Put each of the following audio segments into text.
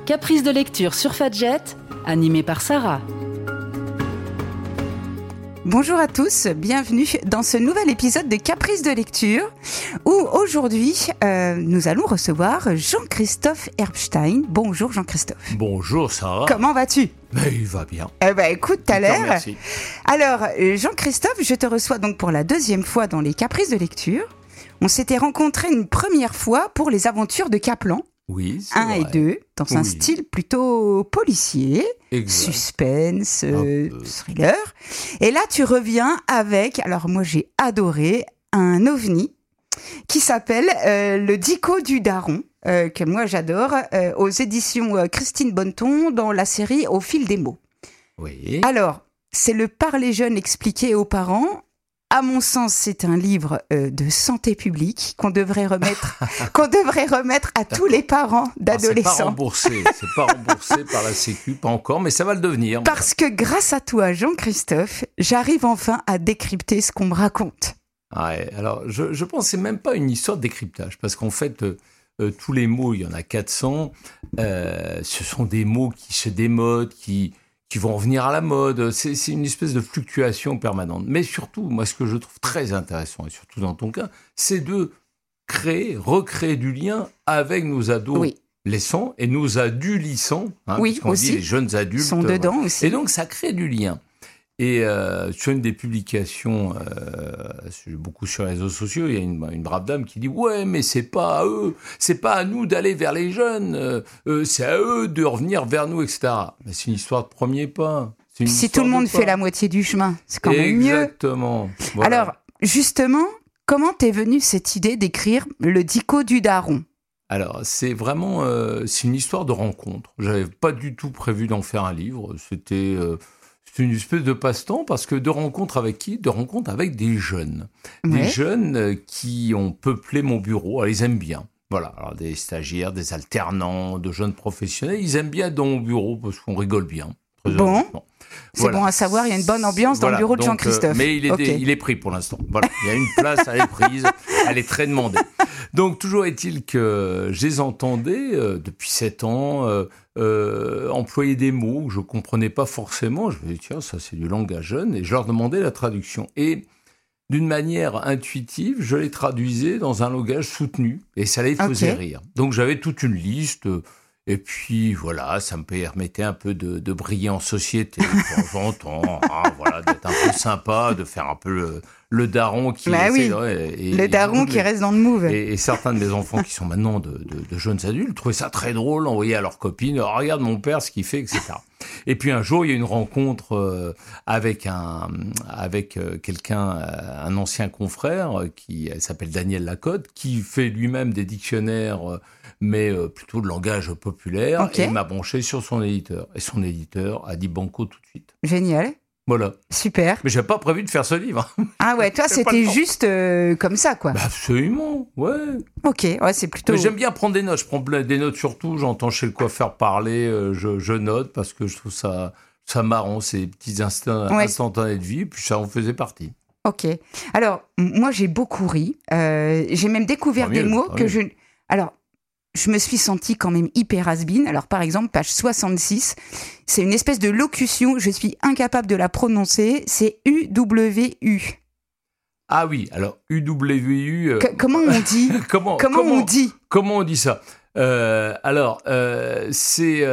Caprice de lecture sur Fadjet, animé par Sarah. Bonjour à tous, bienvenue dans ce nouvel épisode de Caprice de lecture où aujourd'hui nous allons recevoir Jean-Christophe Herbstein. Bonjour Jean-Christophe. Bonjour Sarah. Comment vas-tu ? Mais il va bien. Écoute, t'as l'air. Merci. Alors Jean-Christophe, je te reçois donc pour la deuxième fois dans les Caprices de lecture. On s'était rencontrés une première fois pour les aventures de Kaplan. Oui, c'est 1 vrai. et 2, dans un Oui. style plutôt policier, Exact. suspense, peu. thriller. Et là, tu reviens avec, alors moi j'ai adoré, un ovni qui s'appelle Le Dico du Daron, que moi j'adore, aux éditions Christine Bonneton, dans la série Au fil des mots. Oui. Alors, c'est le parler jeune expliqué aux parents. À mon sens, c'est un livre de santé publique qu'on devrait remettre à tous les parents C'est pas d'adolescents. remboursé. C'est pas remboursé par la Sécu, pas encore, mais ça va le devenir. Parce que grâce à toi, Jean-Christophe, j'arrive enfin à décrypter ce qu'on me raconte. Ouais, alors, je pense que c'est même pas une histoire de décryptage, parce qu'en fait, tous les mots, il y en a 400, ce sont des mots qui se démodent, qui vont revenir à la mode. C'est une espèce de fluctuation permanente. Mais surtout, moi, ce que je trouve très intéressant, et surtout dans ton cas, c'est de recréer du lien avec nos adolescents et nos adulissants. Oui, puisqu'on aussi. dit les jeunes adultes. Sont dedans aussi. Et donc, ça crée du lien. Et sur une des publications, beaucoup sur les réseaux sociaux, il y a une brave dame qui dit « Ouais, mais c'est pas à eux, c'est pas à nous d'aller vers les jeunes, c'est à eux de revenir vers nous, etc. » Mais c'est une histoire de premier pas. C'est une Si histoire tout le monde de pas. fait la moitié du chemin, c'est quand même mieux. Exactement. Voilà. Alors, justement, comment t'es venue cette idée d'écrire Le Dico du Daron ? Alors, c'est vraiment c'est une histoire de rencontre. J'avais pas du tout prévu d'en faire un livre. C'était une espèce de passe-temps parce que de rencontre avec qui ? De rencontre avec des jeunes. Des Ouais. jeunes qui ont peuplé mon bureau. Alors, ils aiment bien. Voilà, alors des stagiaires, des alternants, de jeunes professionnels. Ils aiment bien être dans mon bureau parce qu'on rigole bien. Très Bon. honnêtement. C'est Voilà. bon à savoir, il y a une bonne ambiance dans le bureau de donc, Jean-Christophe. mais il est, Ok. il est pris pour l'instant. Voilà, il y a une place, elle est prise, elle est très demandée. Donc, toujours est-il que je les entendais depuis 7 ans employer des mots que je ne comprenais pas forcément. Je me disais, tiens, ça c'est du langage jeune, et je leur demandais la traduction. Et d'une manière intuitive, je les traduisais dans un langage soutenu, et ça les faisait rire. Donc, j'avais toute une liste. Et puis voilà, ça me permettait un peu de briller en société de temps en temps, voilà, d'être un peu sympa, de faire un peu le daron qui Bah oui, le daron qui reste dans le move. Et certains de mes enfants qui sont maintenant de jeunes adultes trouvaient ça très drôle, envoyaient à leurs copines, oh, regarde mon père ce qu'il fait, etc. Et puis un jour, il y a eu une rencontre avec quelqu'un, un ancien confrère qui s'appelle Daniel Lacotte, qui fait lui-même des dictionnaires, mais plutôt de langage populaire, Ok. et il m'a branché sur son éditeur. Et son éditeur a dit banco tout de suite. Génial, Voilà. super. Mais j'avais pas prévu de faire ce livre. Ah ouais, toi J'ai pas c'était le temps. juste comme ça quoi. Bah absolument, ouais. Ok, ouais, c'est plutôt... Mais j'aime bien prendre des notes. Je prends des notes surtout. J'entends chez le coiffeur parler, je note parce que je trouve ça marrant, ces petits instantanés de vie. Puis ça en faisait partie. Ok. Alors, moi, j'ai beaucoup ri. J'ai même découvert Tant des mieux, mots tant que mieux. Alors, je me suis sentie quand même hyper has-been. Alors, par exemple, page 66, c'est une espèce de locution, je suis incapable de la prononcer, c'est UWU. Ah oui, alors UWU. Comment on dit Comment on dit Comment on dit ça c'est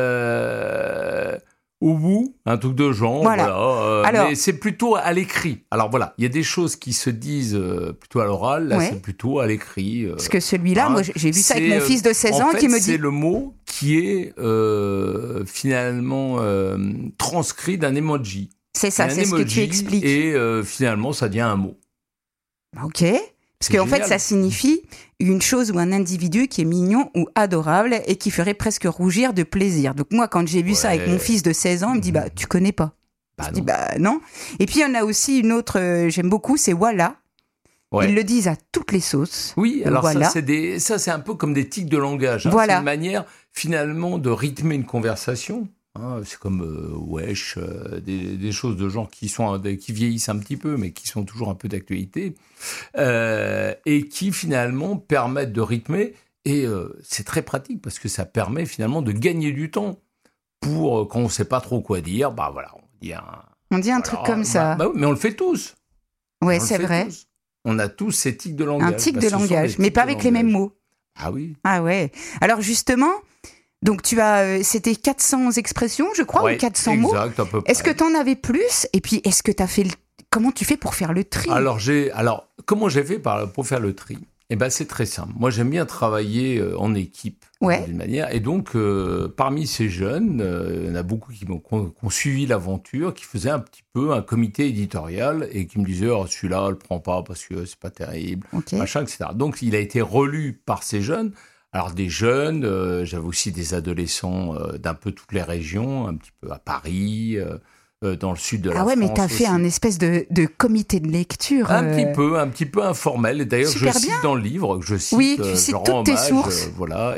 au bout, un truc de genre. Voilà. Alors- mais c'est plutôt à l'écrit. Alors voilà, il y a des choses qui se disent plutôt à l'oral. Là, Ouais. c'est plutôt à l'écrit. Parce que celui-là, moi, j'ai vu ça avec mon fils de 16 en ans fait, qui me c'est dit... le mot qui est finalement transcrit d'un emoji. C'est ça, Un c'est ce que tu emoji, expliques. Et finalement, ça devient un mot. Ok. Parce C'est qu'en fait, génial. ça signifie une chose ou un individu qui est mignon ou adorable et qui ferait presque rougir de plaisir. Donc moi, quand j'ai vu ça avec Ouais. mon fils de 16 ans, il me dit, bah, tu connais pas. Bah Je dis, non. bah non. Et puis, il y en a aussi une autre, j'aime beaucoup, c'est voilà. Ouais. Ils le disent à toutes les sauces. Oui, alors Voilà. ça c'est un peu comme des tics de langage. Hein. Voilà. C'est une manière finalement de rythmer une conversation. Hein. C'est comme wesh, des choses de genre qui vieillissent un petit peu, mais qui sont toujours un peu d'actualité, et qui finalement permettent de rythmer Et c'est très pratique parce que ça permet finalement de gagner du temps pour, quand on ne sait pas trop quoi dire, bah voilà, on dit un truc comme ça. Bah oui, mais on le fait tous. Ouais, c'est vrai. Tous. On a tous ces tics de langage. Un tic de langage, mais pas avec les mêmes mots. Ah oui. Ah ouais. Alors justement, donc c'était 400 expressions, je crois, ou 400 mots. Exact, à peu près. Est-ce que tu en avais plus ? Et puis, est-ce que tu as fait comment tu fais pour faire le tri ? Alors, comment j'ai fait pour faire le tri ? Eh ben, c'est très simple. Moi, j'aime bien travailler en équipe, d'une manière. Et donc, parmi ces jeunes, il y en a beaucoup qui ont suivi l'aventure, qui faisaient un petit peu un comité éditorial et qui me disaient « celui-là, le prends pas parce que c'est pas terrible, machin, etc. » Donc, il a été relu par ces jeunes. Alors, des jeunes, j'avais aussi des adolescents d'un peu toutes les régions, un petit peu à Paris, dans le sud de la France. Ah ouais, mais t'as fait un espèce de comité de lecture. Un petit peu informel. Et d'ailleurs, je cite dans le livre, tu cites toutes tes sources. Voilà.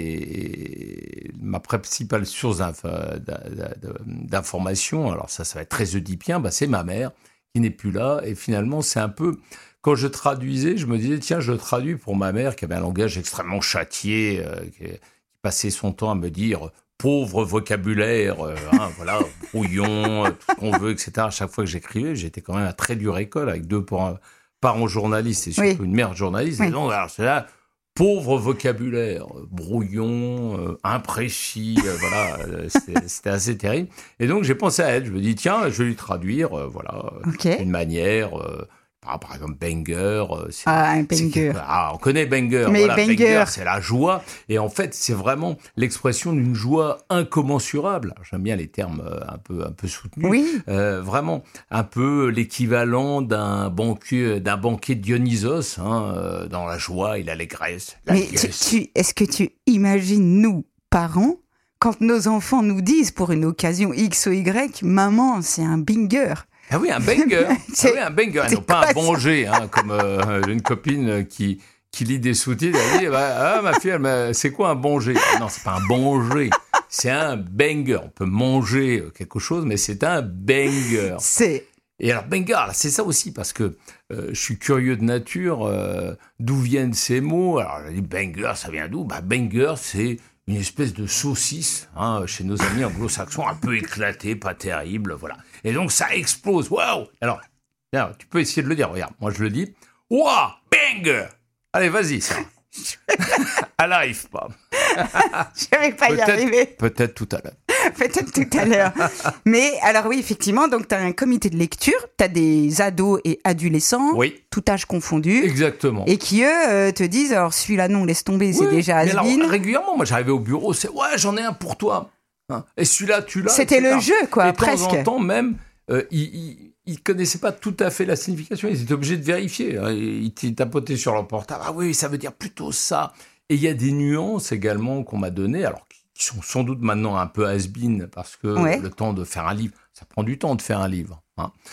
Et ma principale source d'information, alors ça va être très oedipien, c'est ma mère, qui n'est plus là. Et finalement, c'est un peu... Quand je traduisais, je me disais, tiens, je traduis pour ma mère, qui avait un langage extrêmement châtié, qui passait son temps à me dire... pauvre vocabulaire, voilà, brouillon, tout ce qu'on veut, etc. À chaque fois que j'écrivais, j'étais quand même à très dure école, avec 2 parents journalistes et surtout une mère journaliste. Et donc, alors, c'est là, pauvre vocabulaire, brouillon, imprécis, voilà, c'était assez terrible. Et donc, j'ai pensé à elle. Je me dis, tiens, je vais lui traduire, d'une manière... par exemple, banger. Un banger. On connaît banger. Mais voilà, banger, c'est la joie. Et en fait, c'est vraiment l'expression d'une joie incommensurable. Alors, j'aime bien les termes un peu soutenus. Oui. Vraiment, un peu l'équivalent d'un banquier de Dionysos. Dans la joie et l'allégresse. Mais est-ce que tu imagines, nous, parents, quand nos enfants nous disent pour une occasion X ou Y, maman, c'est un banger. Ah oui, un banger. Un banger. Non, pas un banger, comme une copine qui lit des sous-titres. Elle dit, ma fille, c'est quoi un banger ? Non, c'est pas un banger. C'est un banger. On peut manger quelque chose, mais c'est un banger. Et alors, banger, c'est ça aussi, parce que je suis curieux de nature. D'où viennent ces mots ? Alors, je dis banger, ça vient d'où ? Banger, c'est une espèce de saucisse, chez nos amis anglo-saxons, un peu éclatée, pas terrible, voilà. Et donc, ça explose. Waouh! Alors, tu peux essayer de le dire. Regarde, moi, je le dis. Waouh! Banger! Allez, vas-y, ça. Elle n'arrive pas. Je vais pas y arriver. Peut-être tout à l'heure. Peut-être tout à l'heure. Mais alors oui, effectivement, donc tu as un comité de lecture, tu as des ados et adolescents, tout âge confondu. Exactement. Et qui, eux, te disent, alors celui-là, non, laisse tomber, c'est déjà has-been. Alors, régulièrement, moi, j'arrivais au bureau, j'en ai un pour toi. Et celui-là, tu l'as. C'était le jeu, quoi, et presque. De temps en temps, même, ils connaissaient pas tout à fait la signification, ils étaient obligés de vérifier. Ils tapotaient sur leur portable. Ah oui, ça veut dire plutôt ça. Et il y a des nuances également qu'on m'a données, alors qui sont sans doute maintenant un peu has-been, parce que le temps de faire un livre, ça prend du temps de faire un livre.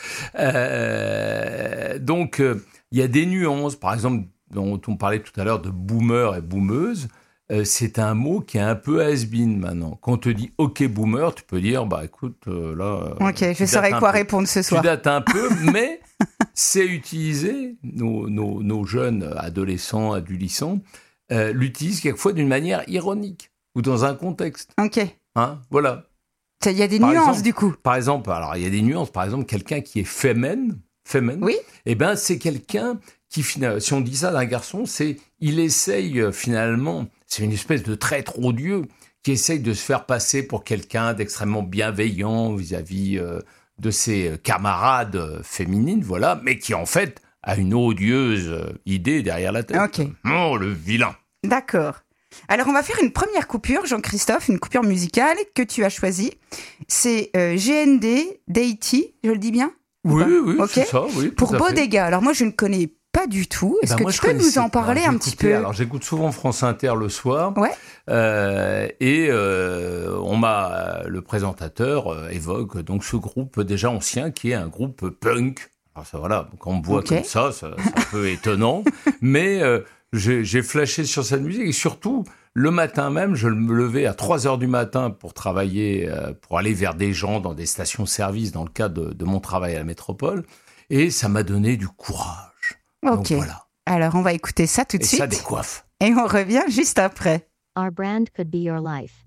Donc, il y a des nuances, par exemple, dont on parlait tout à l'heure de boomer et boomeuse. C'est un mot qui est un peu has-been maintenant. Quand on te dit « OK, boomer », tu peux dire « écoute, là… » Ok, je saurais quoi répondre ce soir. Tu dates un peu, mais c'est utilisé, nos jeunes adolescents, adolescents, l'utilisent quelquefois d'une manière ironique ou dans un contexte. Ok. Voilà. Il y a des nuances, du coup. Par exemple, alors il y a des nuances. Par exemple, quelqu'un qui est féminin, c'est quelqu'un qui, si on dit ça d'un garçon, il essaye finalement… C'est une espèce de traître odieux qui essaye de se faire passer pour quelqu'un d'extrêmement bienveillant vis-à-vis de ses camarades féminines, voilà, mais qui en fait a une odieuse idée derrière la tête. Ok. Oh, le vilain. D'accord. Alors, on va faire une première coupure, Jean-Christophe, une coupure musicale que tu as choisie. C'est GND, Deity, je le dis bien ? Oui, c'est ça, oui. Pour Bodega. Alors, moi, je ne connais pas du tout. Est-ce que tu peux nous en parler un petit peu ? Alors, j'écoute souvent France Inter le soir. Ouais. Le présentateur évoque donc ce groupe déjà ancien qui est un groupe punk. Alors ça, voilà, quand on me voit comme ça, c'est un peu étonnant. Mais j'ai flashé sur cette musique et surtout, le matin même, je me levais à 3h du matin pour travailler, pour aller vers des gens dans des stations-service dans le cadre de mon travail à la métropole. Et ça m'a donné du courage. Ok. Donc, voilà. Alors, on va écouter ça tout de suite. Et ça décoiffe. Et on revient juste après. Our brand could be your life.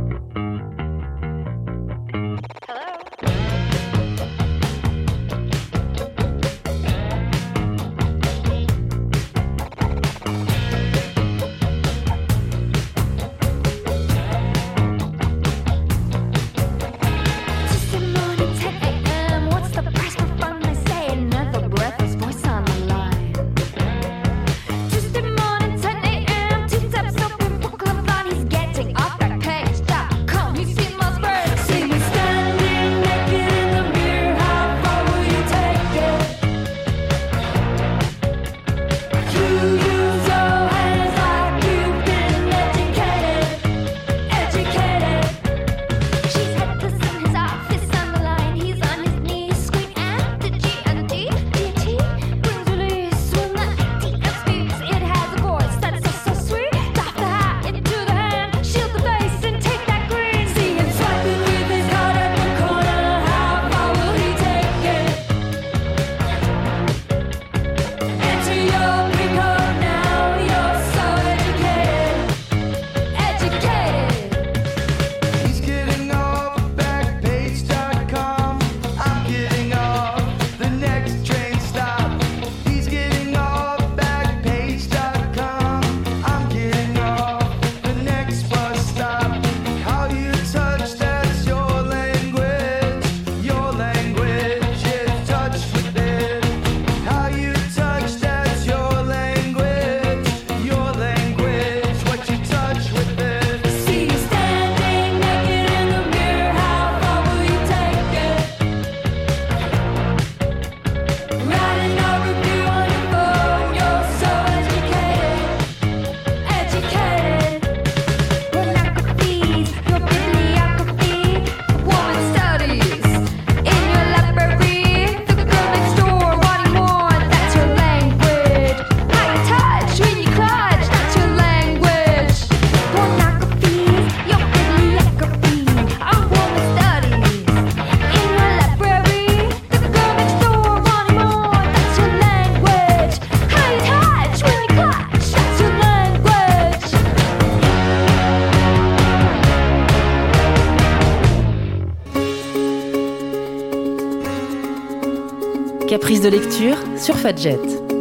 Caprice de lecture sur Fadjet.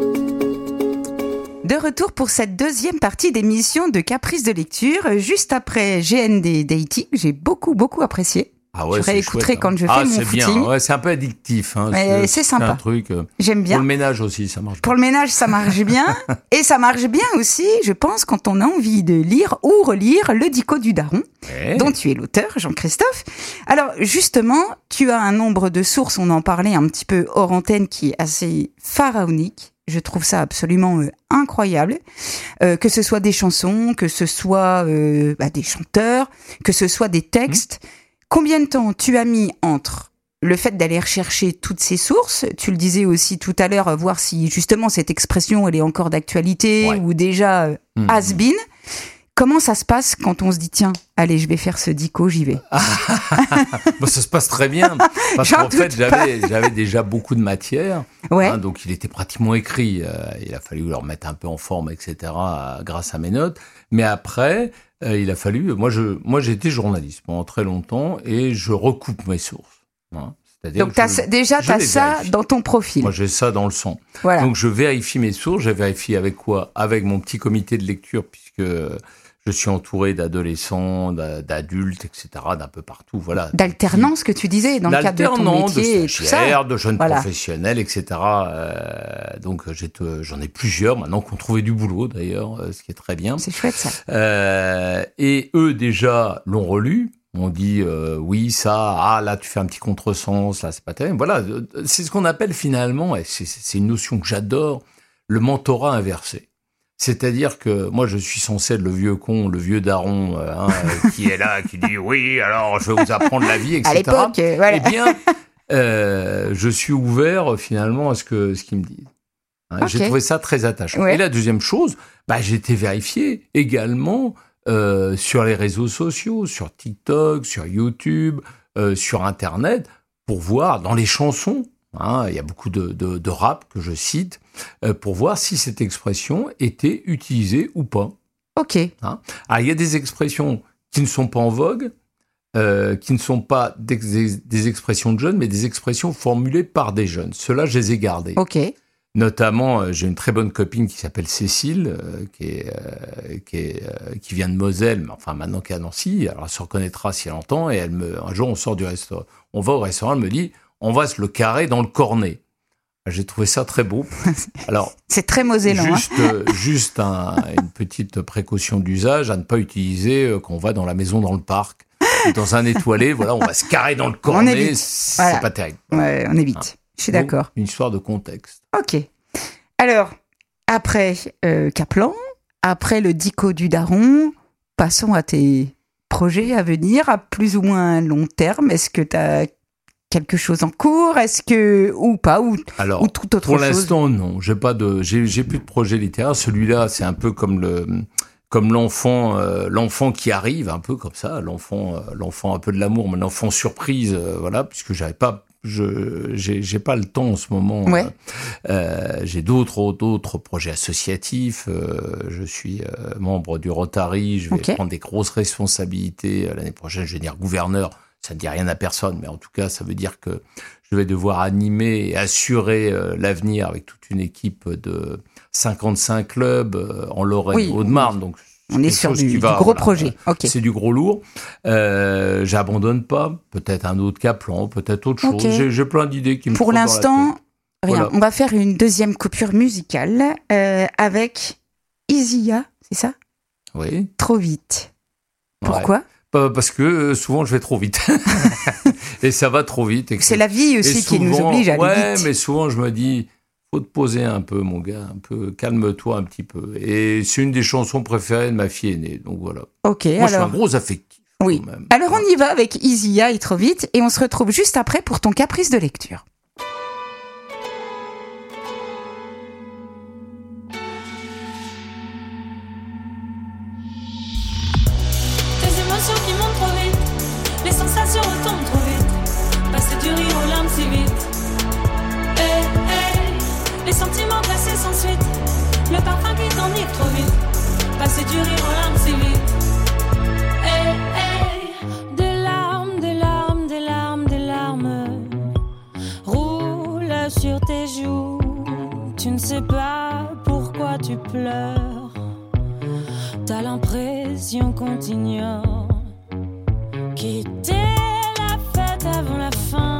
De retour pour cette deuxième partie d'émission de Caprice de lecture, juste après GND Dating, j'ai beaucoup apprécié. Ah ouais, je réécouterai quand je fais mon footing. C'est bien, ouais, c'est un peu addictif. Hein, c'est sympa. Un truc, j'aime bien. Pour le ménage aussi, ça marche bien. Pour le ménage, ça marche bien. Et ça marche bien aussi, je pense, quand on a envie de lire ou relire Le Dico du Daron, dont tu es l'auteur, Jean-Christophe. Alors, justement, tu as un nombre de sources, on en parlait un petit peu hors antenne, qui est assez pharaonique. Je trouve ça absolument incroyable. Que ce soit des chansons, que ce soit des chanteurs, que ce soit des textes. Combien de temps tu as mis entre le fait d'aller rechercher toutes ces sources, tu le disais aussi tout à l'heure, voir si justement cette expression elle est encore d'actualité ou déjà has-been. Comment ça se passe quand on se dit tiens, allez, je vais faire ce dico, j'y vais. Bon, ça se passe très bien parce qu'en fait j'avais déjà beaucoup de matière, donc il était pratiquement écrit. Il a fallu le remettre un peu en forme, etc. Grâce à mes notes. Mais après, il a fallu. Moi, j'ai été journaliste pendant très longtemps et je recoupe mes sources. C'est-à-dire donc, tu as ça dans ton profil. Moi, j'ai ça dans le sang. Voilà. Donc, je vérifie mes sources. Je vérifie avec quoi ? Avec mon petit comité de lecture, puisque je suis entouré d'adolescents, d'adultes, etc., d'un peu partout. Voilà. D'alternance, que tu disais, dans le cadre de ton métier. De stagiaires, de jeunes professionnels, etc. Donc, j'en ai plusieurs maintenant qui ont trouvé du boulot, d'ailleurs, ce qui est très bien. C'est chouette, ça. Et eux, déjà, l'ont relu. On dit oui, ça, là tu fais un petit contresens, là c'est pas terrible. Voilà, c'est ce qu'on appelle finalement, et c'est une notion que j'adore, le mentorat inversé. C'est-à-dire que moi je suis censé être le vieux con, le vieux daron qui est là, qui dit oui, alors je vais vous apprendre la vie, etc. À l'époque, voilà. Eh bien, je suis ouvert finalement à ce qu'ils me disent. Okay. J'ai trouvé ça très attachant. Ouais. Et la deuxième chose, j'ai été vérifié également sur les réseaux sociaux, sur TikTok, sur YouTube, sur Internet, pour voir dans les chansons, il y a beaucoup de rap que je cite, pour voir si cette expression était utilisée ou pas. Ok. Hein. Alors, il y a des expressions qui ne sont pas en vogue, qui ne sont pas des expressions de jeunes, mais des expressions formulées par des jeunes. Ceux-là, je les ai gardés. Ok. Notamment, j'ai une très bonne copine qui s'appelle Cécile, qui vient de Moselle, mais enfin maintenant qui est à Nancy. Alors, elle se reconnaîtra si elle entend. Et un jour, on sort du restaurant, on va au restaurant, elle me dit, on va se le carrer dans le cornet. J'ai trouvé ça très beau. Alors, c'est très mosellan. Juste une petite précaution d'usage à ne pas utiliser quand on va dans la maison, dans le parc, ou dans un étoilé. Voilà, on va se carrer dans le cornet. C'est pas terrible. Ouais, on évite. Hein. Je suis d'accord. Une histoire de contexte. Ok. Alors, après Kaplan, après le dico du daron, passons à tes projets à venir, à plus ou moins long terme. Est-ce que tu as quelque chose en cours, ou pas, ou toute autre chose? Pour l'instant, non. J'ai plus de projet littéraire. Celui-là, c'est un peu comme l'enfant qui arrive, un peu comme ça, l'enfant un peu de l'amour, mais l'enfant surprise, voilà, puisque j'ai pas le temps en ce moment. Ouais. J'ai d'autres projets associatifs. Je suis membre du Rotary. Je vais prendre des grosses responsabilités l'année prochaine. Je vais devenir gouverneur. Ça ne dit rien à personne, mais en tout cas, ça veut dire que je vais devoir animer et assurer l'avenir avec toute une équipe de 55 clubs en Lorraine et Haute-Marne. Donc, on est sur du gros projet. Okay. C'est du gros lourd. J'abandonne pas. Peut-être un autre Kaplan, peut-être autre chose. J'ai plein d'idées qui me Pour l'instant, rien. Voilà. On va faire une deuxième coupure musicale avec Isia, c'est ça? Oui. Trop vite. Pourquoi? Parce que souvent je vais trop vite et ça va trop vite. C'est la vie aussi qui nous oblige à aller vite. Mais souvent je me dis, faut te poser un peu, mon gars, un peu, calme-toi un petit peu. Et c'est une des chansons préférées de ma fille aînée, donc voilà. Ok. Moi, je suis un gros affectif. Oui. Quand même. Alors on y va avec Isia et Trop vite, et on se retrouve juste après pour ton caprice de lecture. Qui montent trop vite, les sensations retombent trop vite, passer du rire aux larmes si vite. Les sentiments glacés sans suite, le parfum qui t'enivre trop vite, passer du rire aux larmes si vite. Des larmes, des larmes, des larmes, des larmes roulent sur tes joues. Tu ne sais pas pourquoi tu pleures, t'as l'impression qu'on t'ignore. Quitter la fête avant la fin,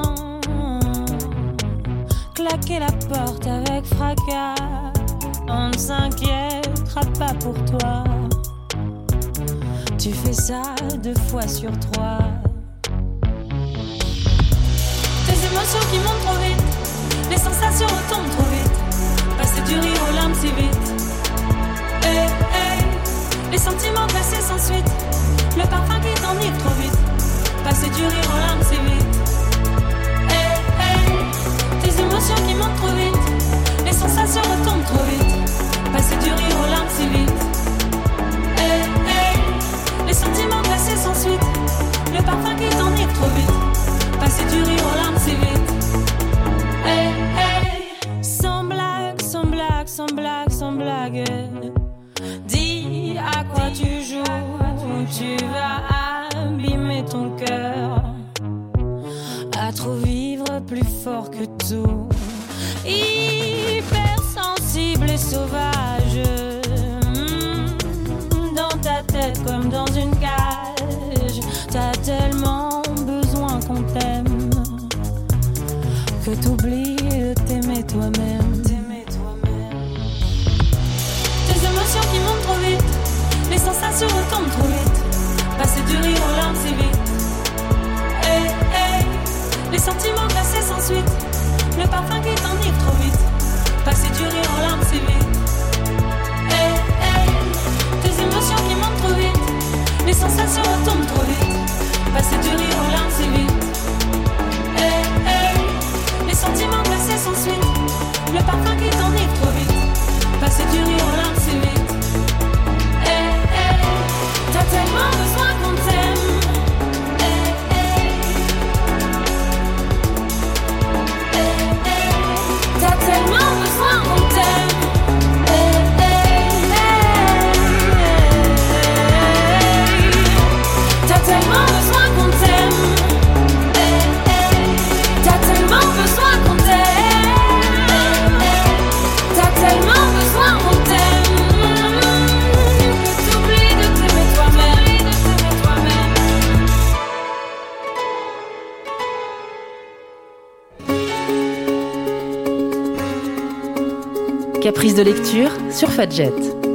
claquer la porte avec fracas. On ne s'inquiétera pas pour toi, tu fais ça 2 fois sur 3. Tes émotions qui montent trop vite, les sensations retombent trop vite, passer du rire aux larmes si vite. Les sentiments glacés sans suite, le parfum qui t'enivre trop vite, passer du rire aux larmes si vite. Tes émotions qui montent trop vite, les sensations retombent trop vite, passer du rire aux larmes si vite. Les sentiments glacés sans suite, le parfum qui t'enivre trop vite, passer du rire aux larmes si vite. Sans blague, sans blague, sans blague, sans blague, dis à quoi tu joues, tu vas abîmer ton cœur, à trop vivre plus fort que tout, hypersensible et sauvage, dans ta tête comme dans une cage, t'as tellement besoin qu'on t'aime, que t'oublies de t'aimer toi-même. Tes émotions qui montent trop vite, les sensations retombent trop vite, passer du rire aux larmes si vite. Les sentiments glacés sans suite, le parfum qui t'enivre trop vite, passer du rire aux larmes si vite. Tes émotions qui montent trop vite, les sensations retombent trop vite, passer du rire aux larmes si vite. Les sentiments glacés sans suite, le parfum qui t'enivre trop vite, passer du rire aux larmes si vite. T'as tellement besoin qu'on t'aime. T'as tellement Caprice de lecture sur Fadjet.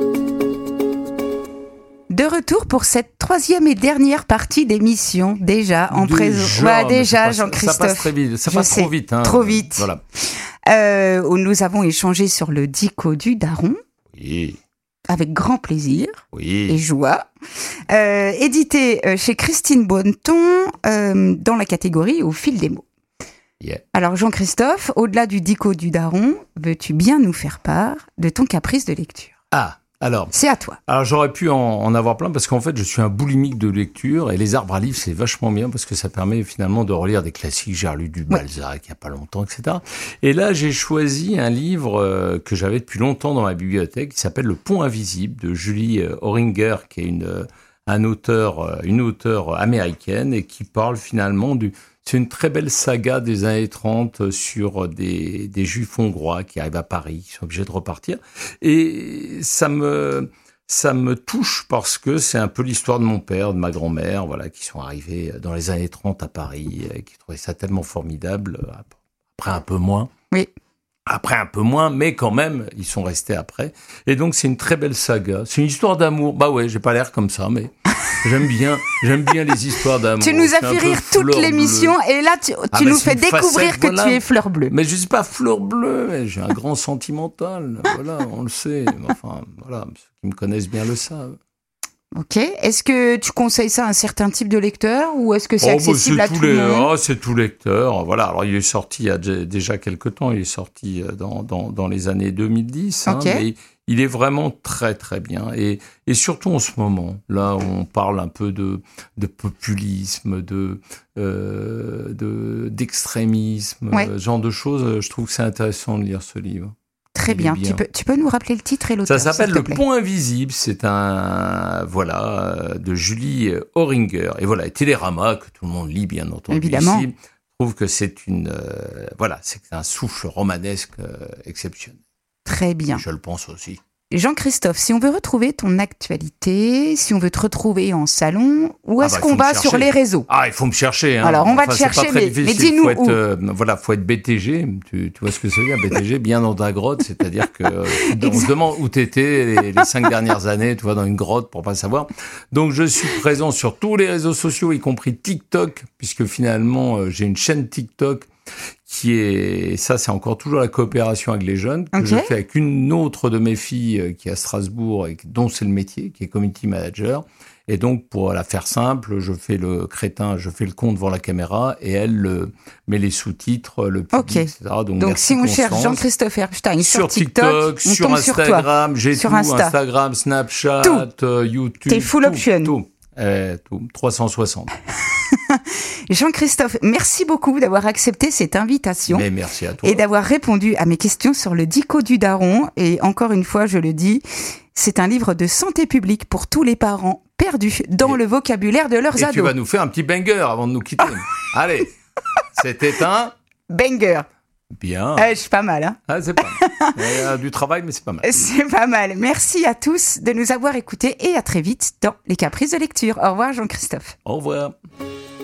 De retour pour cette 3e et dernière partie d'émission, déjà en présence. Déjà, Jean-Christophe. Ça passe très vite, ça passe trop vite. Trop vite. Voilà. Où nous avons échangé sur le Dico du Daron. Oui. Avec grand plaisir Oui. et joie. Édité chez Christine Bonneton dans la catégorie Au fil des mots. Yeah. Alors Jean-Christophe, au-delà du Dico du Daron, veux-tu bien nous faire part de ton caprice de lecture ? Ah, alors. C'est à toi. Alors j'aurais pu en avoir plein parce qu'en fait je suis un boulimique de lecture et les arbres à livres c'est vachement bien parce que ça permet finalement de relire des classiques. J'ai relu du Balzac il y a pas longtemps, etc. Et là j'ai choisi un livre que j'avais depuis longtemps dans ma bibliothèque qui s'appelle Le Pont Invisible de Julie Oringer, qui est une auteure américaine et qui parle finalement c'est une très belle saga des années 30 sur des juifs hongrois qui arrivent à Paris, qui sont obligés de repartir. Et ça me touche parce que c'est un peu l'histoire de mon père, de ma grand-mère, voilà, qui sont arrivés dans les années 30 à Paris, et qui trouvaient ça tellement formidable. Après un peu moins. Oui. Après un peu moins, mais quand même, ils sont restés après. Et donc, c'est une très belle saga. C'est une histoire d'amour. Bah ouais, j'ai pas l'air comme ça, mais j'aime bien les histoires d'amour. Tu nous as fait rire toute l'émission et là, tu nous fais découvrir que tu es fleur bleue. Mais je suis pas fleur bleue, j'ai un grand sentimental. Voilà, on le sait. Enfin, voilà, ceux qui me connaissent bien le savent. Ok. Est-ce que tu conseilles ça à un certain type de lecteur ou est-ce que c'est accessible à tout le monde ? C'est tout lecteur. Voilà. Alors, il est sorti il y a déjà quelques temps. Il est sorti dans les années 2010. Okay. Mais il est vraiment très, très bien. Et surtout en ce moment, là, on parle un peu de populisme, d'extrémisme, ce genre de choses. Je trouve que c'est intéressant de lire ce livre. Très bien. Tu peux nous rappeler le titre et l'auteur ? Ça s'appelle Le Pont Invisible. C'est de Julie Oringer. Et voilà, Télérama, que tout le monde lit, bien entendu. Évidemment. Ici, je trouve que c'est c'est un souffle romanesque exceptionnel. Très bien. Je le pense aussi. Jean-Christophe, si on veut retrouver ton actualité, si on veut te retrouver en salon, où est-ce qu'on va sur les réseaux ? Ah, il faut me chercher. Hein. Alors, on va te chercher, mais dis-nous où. Faut être BTG. Tu vois ce que ça veut dire, BTG, bien dans ta grotte. C'est-à-dire que on se demande où t'étais les 5 dernières années, tu vois, dans une grotte pour pas savoir. Donc, je suis présent sur tous les réseaux sociaux, y compris TikTok, puisque finalement, j'ai une chaîne TikTok c'est encore toujours la coopération avec les jeunes, que je fais avec une autre de mes filles qui est à Strasbourg et dont c'est le métier, qui est community manager. Et donc, pour la faire simple, je fais le con devant la caméra et elle met les sous-titres, le public, etc. Donc si on cherche Jean-Christophe Erbstein sur TikTok, sur Instagram, j'ai tout, Instagram, Snapchat, YouTube. T'es full option. Tout, 360. Jean-Christophe, merci beaucoup d'avoir accepté cette invitation. Mais merci à toi. Et d'avoir répondu à mes questions sur le Dico du Daron. Et encore une fois, je le dis, c'est un livre de santé publique pour tous les parents perdus dans le vocabulaire de leurs ados. Et tu vas nous faire un petit banger avant de nous quitter. Allez, c'était un... banger. Bien. Je suis pas mal. Hein. Ah, c'est pas mal. Il y a du travail, mais c'est pas mal. C'est pas mal. Merci à tous de nous avoir écoutés et à très vite dans Les Caprices de lecture. Au revoir Jean-Christophe. Au revoir.